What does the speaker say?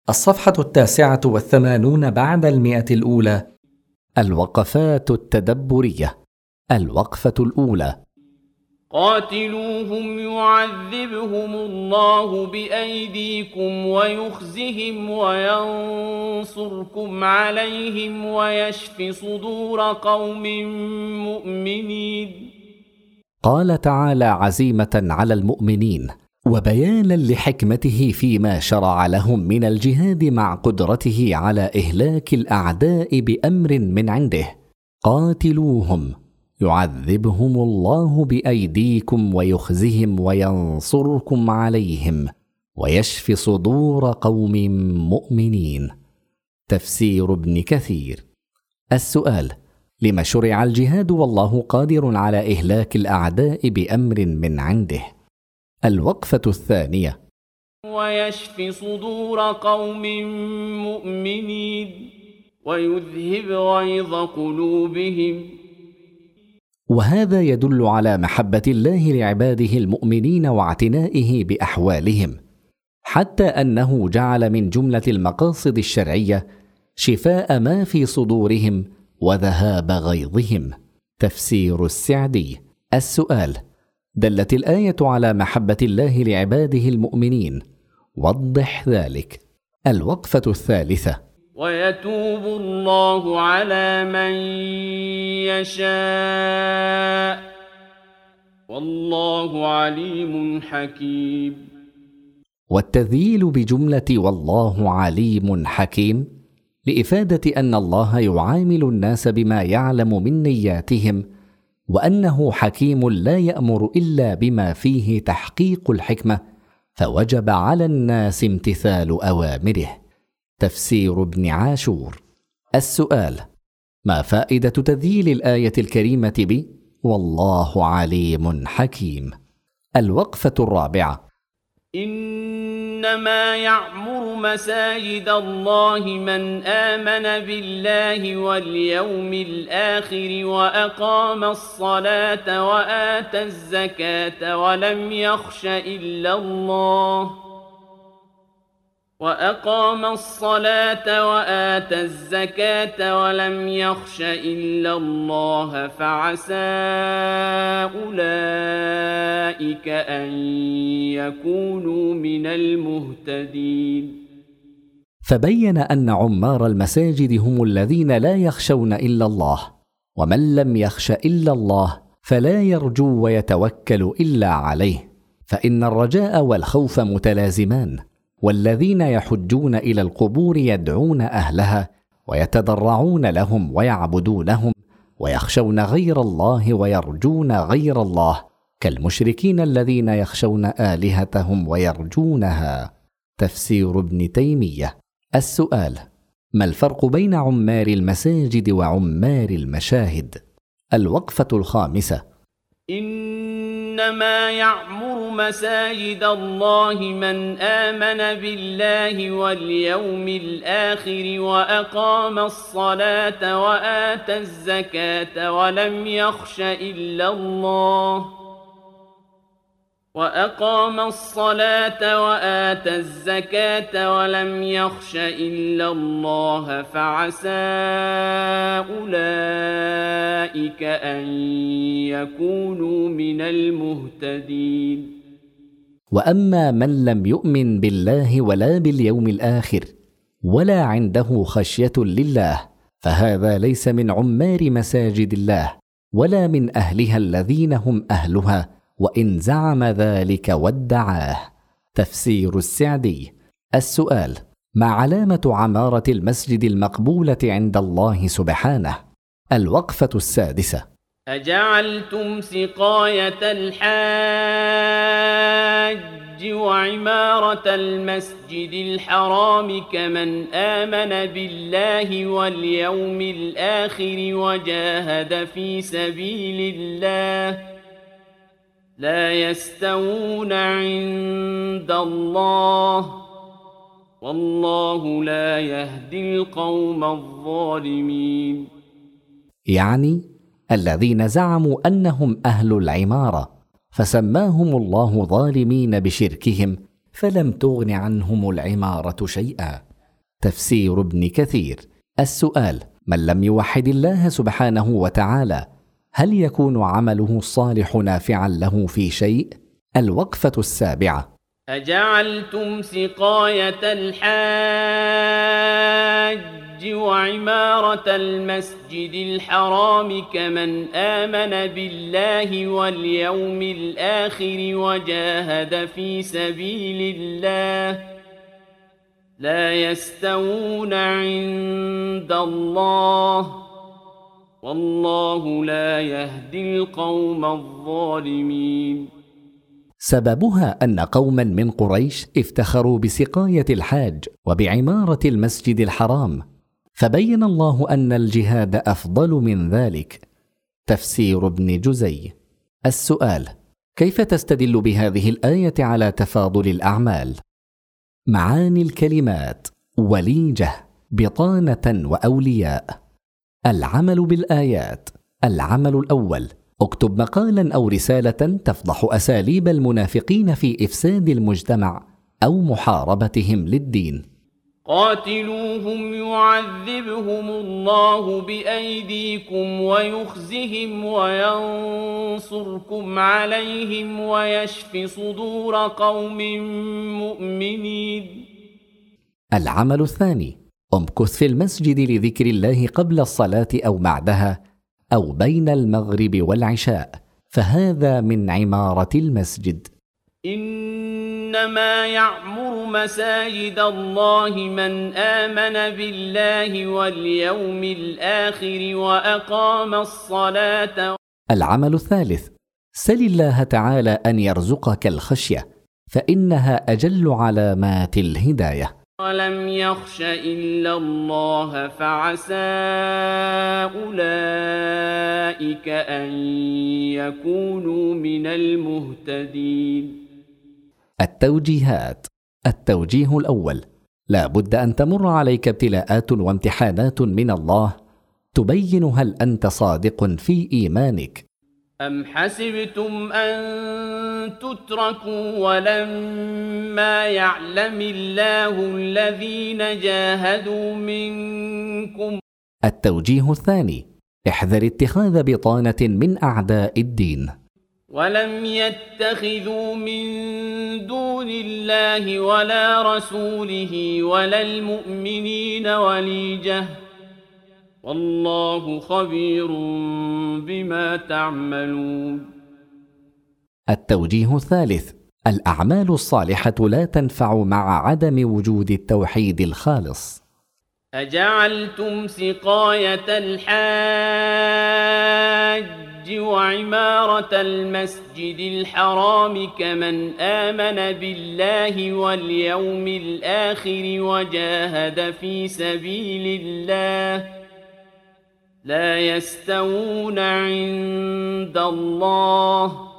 الصفحة 89 بعد 100 الأولى. الوقفات التدبرية. الوقفة الأولى: قاتلوهم يعذبهم الله بأيديكم ويخزهم وينصركم عليهم ويشف صدور قوم مؤمنين. قال تعالى عزيمة على المؤمنين وبيانا لحكمته فيما شرع لهم من الجهاد مع قدرته على إهلاك الأعداء بأمر من عنده: قاتلوهم يعذبهم الله بأيديكم ويخزهم وينصركم عليهم ويشف صدور قوم مؤمنين. تفسير ابن كثير. السؤال: لما شرع الجهاد والله قادر على إهلاك الأعداء بأمر من عنده؟ الوقفة الثانية: ويشف صدور قوم مؤمنين ويذهب غيظ قلوبهم. وهذا يدل على محبة الله لعباده المؤمنين واعتنائه بأحوالهم، حتى أنه جعل من جملة المقاصد الشرعية شفاء ما في صدورهم وذهاب غيظهم. تفسير السعدي. السؤال: دلت الآية على محبة الله لعباده المؤمنين، وضح ذلك. الوقفة الثالثة: ويتوب الله على من يشاء والله عليم حكيم. والتذييل بجملة والله عليم حكيم لإفادة أن الله يعامل الناس بما يعلم من نياتهم، وأنه حكيم لا يأمر إلا بما فيه تحقيق الحكمة، فوجب على الناس امتثال أوامره. تفسير ابن عاشور. السؤال: ما فائدة تذييل الآية الكريمة ب والله عليم حكيم؟ الوقفة الرابعة: إنما يعمر مساجد الله من آمن بالله واليوم الآخر وأقام الصلاة وآتى الزكاة ولم يخش إلا الله فعسى أولئك أن يكونوا من المهتدين. فبين أن عمار المساجد هم الذين لا يخشون إلا الله، ومن لم يخش إلا الله فلا يرجو ويتوكل إلا عليه، فإن الرجاء والخوف متلازمان. والذين يحجون إلى القبور يدعون أهلها ويتضرعون لهم ويعبدونهم ويخشون غير الله ويرجون غير الله، كالمشركين الذين يخشون آلهتهم ويرجونها. تفسير ابن تيمية. السؤال: ما الفرق بين عمار المساجد وعمار المشاهد؟ الوقفة الخامسة: إنما يعمر مساجد الله من آمن بالله واليوم الآخر وأقام الصلاة وآتى الزكاة ولم يخش إلا الله فعسى أولئك أن يكونوا من المهتدين. وأما من لم يؤمن بالله ولا باليوم الآخر ولا عنده خشية لله، فهذا ليس من عمار مساجد الله ولا من أهلها الذين هم أهلها، وإن زعم ذلك وادعاه. تفسير السعدي. السؤال: ما علامة عمارة المسجد المقبولة عند الله سبحانه؟ الوقفة السادسة: أجعلتم سقاية الحاج وعمارة المسجد الحرام كمن آمن بالله واليوم الآخر وجاهد في سبيل الله لا يستوون عند الله والله لا يهدي القوم الظالمين. يعني الذين زعموا أنهم أهل العمارة فسماهم الله ظالمين بشركهم، فلم تغن عنهم العمارة شيئا. تفسير ابن كثير. السؤال: من لم يوحد الله سبحانه وتعالى هل يكون عمله الصالح نافعا له في شيء؟ الوقفة السابعة. أجعلتم سقاية الحاج وعمارة المسجد الحرام كمن آمن بالله واليوم الآخر وجاهد في سبيل الله لا يستوون عند الله والله لا يهدي القوم الظالمين. سببها أن قوما من قريش افتخروا بسقاية الحاج وبعمارة المسجد الحرام، فبين الله أن الجهاد أفضل من ذلك. تفسير ابن جزي. السؤال: كيف تستدل بهذه الآية على تفاضل الأعمال؟ معاني الكلمات: وليجة، بطانة، وأولياء. العمل بالآيات. العمل الأول: اكتب مقالا أو رسالة تفضح أساليب المنافقين في إفساد المجتمع أو محاربتهم للدين. قاتلوهم يعذبهم الله بأيديكم ويخزهم وينصركم عليهم ويشف صدور قوم مؤمنين. العمل الثاني: امكث في المسجد لذكر الله قبل الصلاة أو بعدها أو بين المغرب والعشاء، فهذا من عمارة المسجد. إنما يعمر مساجد الله من آمن بالله واليوم الآخر وأقام الصلاة. العمل الثالث: سل الله تعالى أن يرزقك الخشية، فإنها أجل علامات الهداية. ولم يخش إلا الله فعسى أولئك أن يكونوا من المهتدين. التوجيهات. التوجيه الأول: لا بد أن تمر عليك ابتلاءات وامتحانات من الله تبين هل أنت صادق في إيمانك. أم حسبتم أن تتركوا ولما يعلم الله الذين جاهدوا منكم. التوجيه الثاني: احذر اتخاذ بطانة من أعداء الدين. ولم يتخذوا من دون الله ولا رسوله ولا المؤمنين وليجة والله خبير بما تعملون. التوجيه الثالث: الأعمال الصالحة لا تنفع مع عدم وجود التوحيد الخالص. أجعلتم سقاية الحاج وعمارة المسجد الحرام كمن آمن بالله واليوم الآخر وجاهد في سبيل الله لا يستوون عند الله